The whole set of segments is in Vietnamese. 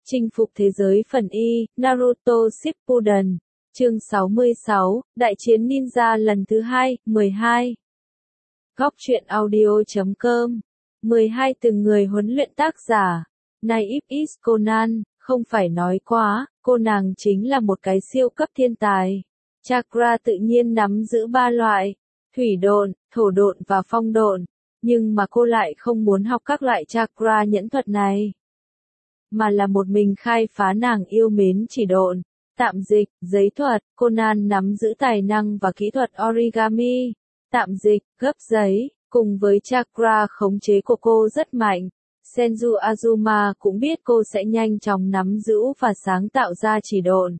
Chinh phục thế giới phần Y, Naruto Shippuden, chương 66, Đại chiến ninja lần thứ 2, 12. Góc truyện audio.com 12 từng người huấn luyện tác giả. Naif is Conan, không phải nói quá, cô nàng chính là một cái siêu cấp thiên tài. Chakra tự nhiên nắm giữ 3 loại, thủy độn, thổ độn và phong độn, nhưng mà cô lại không muốn học các loại chakra nhẫn thuật này, mà là một mình khai phá nàng yêu mến chỉ độn. Tạm dịch, giấy thuật, Conan nắm giữ tài năng và kỹ thuật origami. Tạm dịch, gấp giấy, cùng với chakra khống chế của cô rất mạnh. Senju Azuma cũng biết cô sẽ nhanh chóng nắm giữ và sáng tạo ra chỉ độn.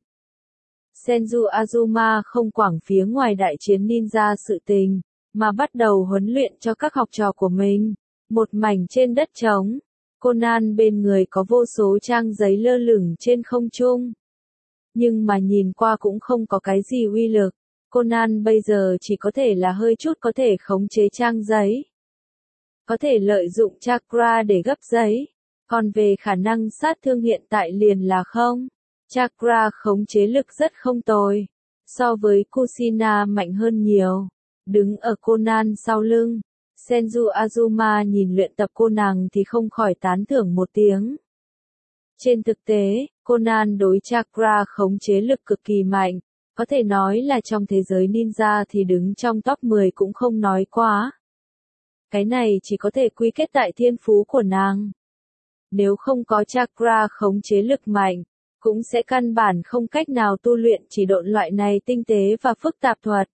Senju Azuma không quảng phía ngoài đại chiến ninja sự tình, mà bắt đầu huấn luyện cho các học trò của mình. Một mảnh trên đất trống, Conan bên người có vô số trang giấy lơ lửng trên không trung. Nhưng mà nhìn qua cũng không có cái gì uy lực. Conan bây giờ chỉ có thể là hơi chút có thể khống chế trang giấy. Có thể lợi dụng chakra để gấp giấy. Còn về khả năng sát thương hiện tại liền là không. Chakra khống chế lực rất không tồi. So với Kushina mạnh hơn nhiều. Đứng ở Conan sau lưng, Senju Azuma nhìn luyện tập cô nàng thì không khỏi tán thưởng một tiếng. Trên thực tế, Conan đối chakra khống chế lực cực kỳ mạnh, có thể nói là trong thế giới ninja thì đứng trong top 10 cũng không nói quá. Cái này chỉ có thể quy kết tại thiên phú của nàng. Nếu không có chakra khống chế lực mạnh, cũng sẽ căn bản không cách nào tu luyện chỉ độn loại này tinh tế và phức tạp thuật.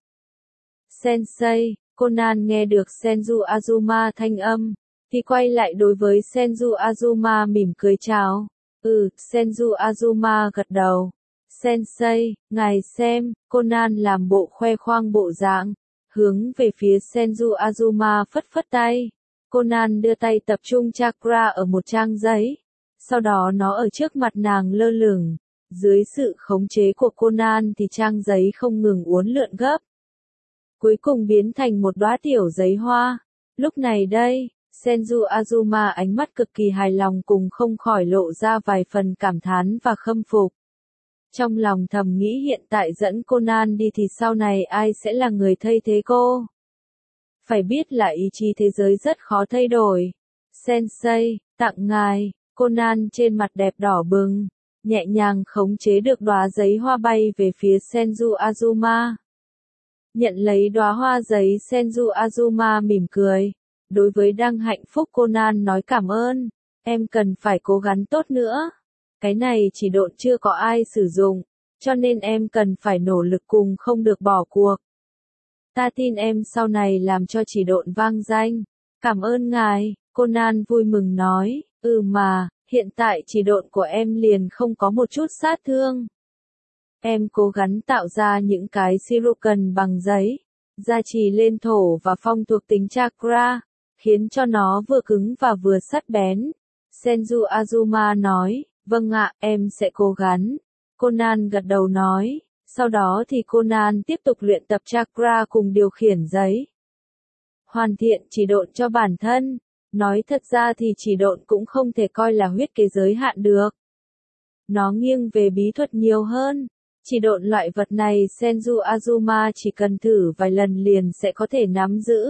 Sensei, Conan nghe được Senju Azuma thanh âm, thì quay lại đối với Senju Azuma mỉm cười chào. Senju Azuma gật đầu. Sensei, ngài xem, Conan làm bộ khoe khoang bộ dạng, hướng về phía Senju Azuma phất phất tay. Conan đưa tay tập trung chakra ở một trang giấy, sau đó nó ở trước mặt nàng lơ lửng. Dưới sự khống chế của Conan thì trang giấy không ngừng uốn lượn gấp. Cuối cùng biến thành một đóa tiểu giấy hoa. Lúc này đây, Senju Azuma ánh mắt cực kỳ hài lòng cùng không khỏi lộ ra vài phần cảm thán và khâm phục. Trong lòng thầm nghĩ hiện tại dẫn Conan đi thì sau này ai sẽ là người thay thế cô? Phải biết là ý chí thế giới rất khó thay đổi. Sensei, tặng ngài. Conan trên mặt đẹp đỏ bừng, nhẹ nhàng khống chế được đóa giấy hoa bay về phía Senju Azuma. Nhận lấy đóa hoa giấy, Senju Azuma mỉm cười. Đối với đang hạnh phúc Conan nói cảm ơn, em cần phải cố gắng tốt nữa. Cái này chỉ độn chưa có ai sử dụng, cho nên em cần phải nỗ lực cùng không được bỏ cuộc. Ta tin em sau này làm cho chỉ độn vang danh. Cảm ơn ngài, Conan vui mừng nói. Mà, hiện tại chỉ độn của em liền không có một chút sát thương. Em cố gắng tạo ra những cái shuriken bằng giấy, gia trì lên thổ và phong thuộc tính chakra, khiến cho nó vừa cứng và vừa sắc bén. Senju Azuma nói, vâng ạ, em sẽ cố gắng. Conan gật đầu nói, sau đó thì Conan tiếp tục luyện tập chakra cùng điều khiển giấy. Hoàn thiện chỉ độn cho bản thân. Nói thật ra thì chỉ độn cũng không thể coi là huyết kế giới hạn được. Nó nghiêng về bí thuật nhiều hơn. Chỉ độn loại vật này Senju Azuma chỉ cần thử vài lần liền sẽ có thể nắm giữ.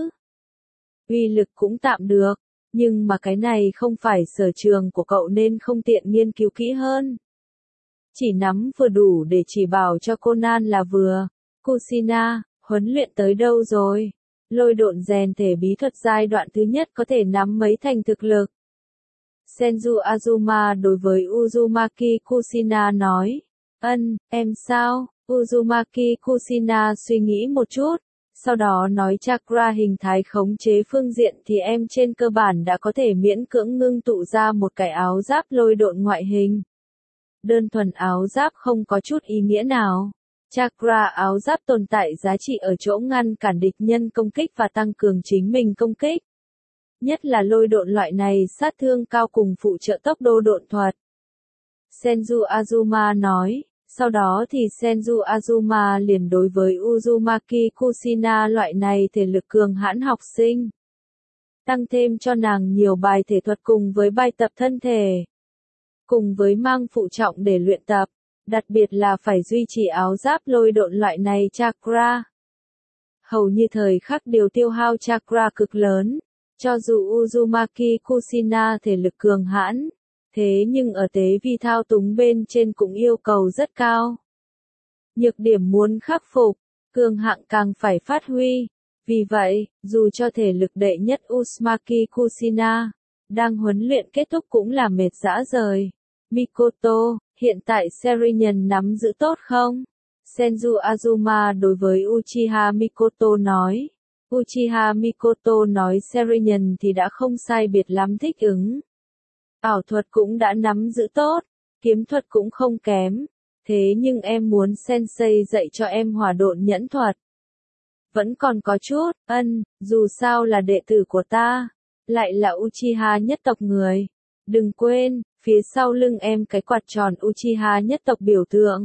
Uy lực cũng tạm được, nhưng mà cái này không phải sở trường của cậu nên không tiện nghiên cứu kỹ hơn. Chỉ nắm vừa đủ để chỉ bảo cho Conan là vừa. Kushina, huấn luyện tới đâu rồi? Lôi độn rèn thể bí thuật giai đoạn thứ nhất có thể nắm mấy thành thực lực. Senju Azuma đối với Uzumaki Kushina nói. Em sao? Uzumaki Kushina suy nghĩ một chút, sau đó nói chakra hình thái khống chế phương diện thì em trên cơ bản đã có thể miễn cưỡng ngưng tụ ra một cái áo giáp lôi độn ngoại hình. Đơn thuần áo giáp không có chút ý nghĩa nào. Chakra áo giáp tồn tại giá trị ở chỗ ngăn cản địch nhân công kích và tăng cường chính mình công kích. Nhất là lôi độn loại này sát thương cao cùng phụ trợ tốc độ độn thuật. Senju Azuma nói, sau đó thì Senju Azuma liền đối với Uzumaki Kushina loại này thể lực cường hãn học sinh. Tăng thêm cho nàng nhiều bài thể thuật cùng với bài tập thân thể. cùng với mang phụ trọng để luyện tập, đặc biệt là phải duy trì áo giáp lôi độn loại này chakra. Hầu như thời khắc đều tiêu hao chakra cực lớn, cho dù Uzumaki Kushina thể lực cường hãn, thế nhưng ở tế vi thao túng bên trên cũng yêu cầu rất cao. Nhược điểm muốn khắc phục, cường hạng càng phải phát huy. Vì vậy, dù cho thể lực đệ nhất Uzumaki Kushina đang huấn luyện kết thúc cũng là mệt rã rời. Mikoto, hiện tại Serinyân nắm giữ tốt không? Senju Azuma đối với Uchiha Mikoto nói. Uchiha Mikoto nói Serinyân thì đã không sai biệt lắm thích ứng. Ảo thuật cũng đã nắm giữ tốt, kiếm thuật cũng không kém. Thế nhưng em muốn sensei dạy cho em hỏa độn nhẫn thuật. Vẫn còn có chút, dù sao là đệ tử của ta, lại là Uchiha nhất tộc người. Đừng quên, phía sau lưng em cái quạt tròn Uchiha nhất tộc biểu tượng.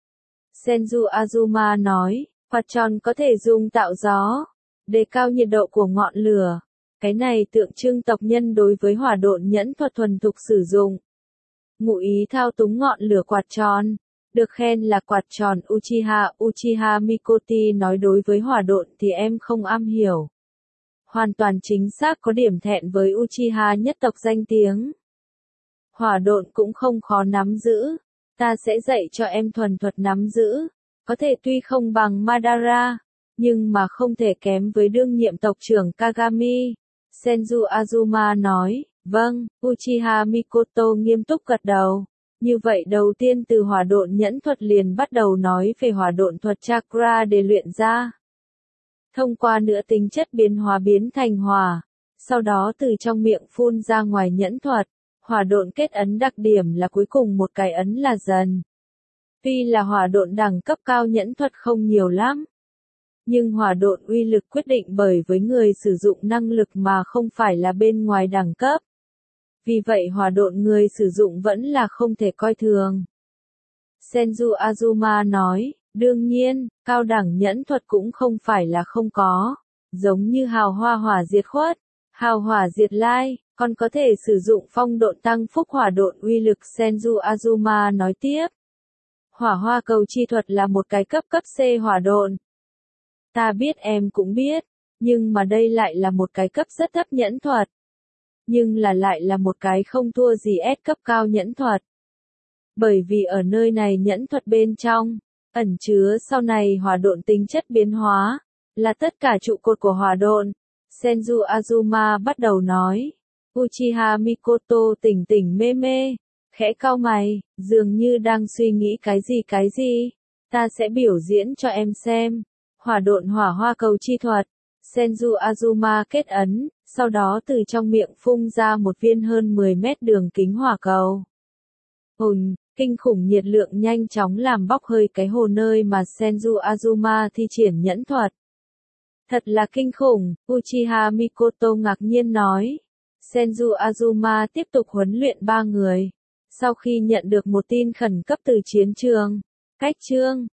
Senju Azuma nói, quạt tròn có thể dùng tạo gió, đề cao nhiệt độ của ngọn lửa. Cái này tượng trưng tộc nhân đối với hỏa độn nhẫn thuật thuần thục sử dụng. Ngụ ý thao túng ngọn lửa quạt tròn. Được khen là quạt tròn Uchiha Mikoti nói đối với hỏa độn thì em không am hiểu. Hoàn toàn chính xác có điểm thẹn với Uchiha nhất tộc danh tiếng. Hỏa độn cũng không khó nắm giữ, ta sẽ dạy cho em thuần thuật nắm giữ, có thể tuy không bằng Madara, nhưng mà không thể kém với đương nhiệm tộc trưởng Kagami. Senju Azuma nói, vâng, Uchiha Mikoto nghiêm túc gật đầu. Như vậy đầu tiên từ hỏa độn nhẫn thuật liền bắt đầu nói về hỏa độn thuật chakra để luyện ra. Thông qua nữa tính chất biến hóa biến thành hỏa, sau đó từ trong miệng phun ra ngoài nhẫn thuật, hỏa độn kết ấn đặc điểm là cuối cùng một cái ấn là dần. Tuy là hỏa độn đẳng cấp cao nhẫn thuật không nhiều lắm, nhưng hỏa độn uy lực quyết định bởi với người sử dụng năng lực mà không phải là bên ngoài đẳng cấp. Vì vậy hỏa độn người sử dụng vẫn là không thể coi thường. Senju Azuma nói, đương nhiên, cao đẳng nhẫn thuật cũng không phải là không có. Giống như hào hoa hỏa diệt khuất, hào hỏa diệt lai, còn có thể sử dụng phong độn tăng phúc hỏa độn uy lực. Senju Azuma nói tiếp. Hỏa hoa cầu chi thuật là một cái cấp C hỏa độn. Ta biết em cũng biết, nhưng mà đây lại là một cái cấp rất thấp nhẫn thuật. Nhưng lại là một cái không thua gì S cấp cao nhẫn thuật. Bởi vì ở nơi này nhẫn thuật bên trong, ẩn chứa sau này hỏa độn tính chất biến hóa, là tất cả trụ cột của hỏa độn. Senju Azuma bắt đầu nói. Uchiha Mikoto tỉnh mê mê, khẽ cau mày, dường như đang suy nghĩ cái gì. Ta sẽ biểu diễn cho em xem. Hỏa độn hỏa hoa cầu chi thuật. Senju Azuma kết ấn, sau đó từ trong miệng phun ra một viên hơn 10 mét đường kính hỏa cầu. Kinh khủng nhiệt lượng nhanh chóng làm bốc hơi cái hồ nơi mà Senju Azuma thi triển nhẫn thuật. Thật là kinh khủng, Uchiha Mikoto ngạc nhiên nói. Senju Azuma tiếp tục huấn luyện 3 người. Sau khi nhận được một tin khẩn cấp từ chiến trường, cách chương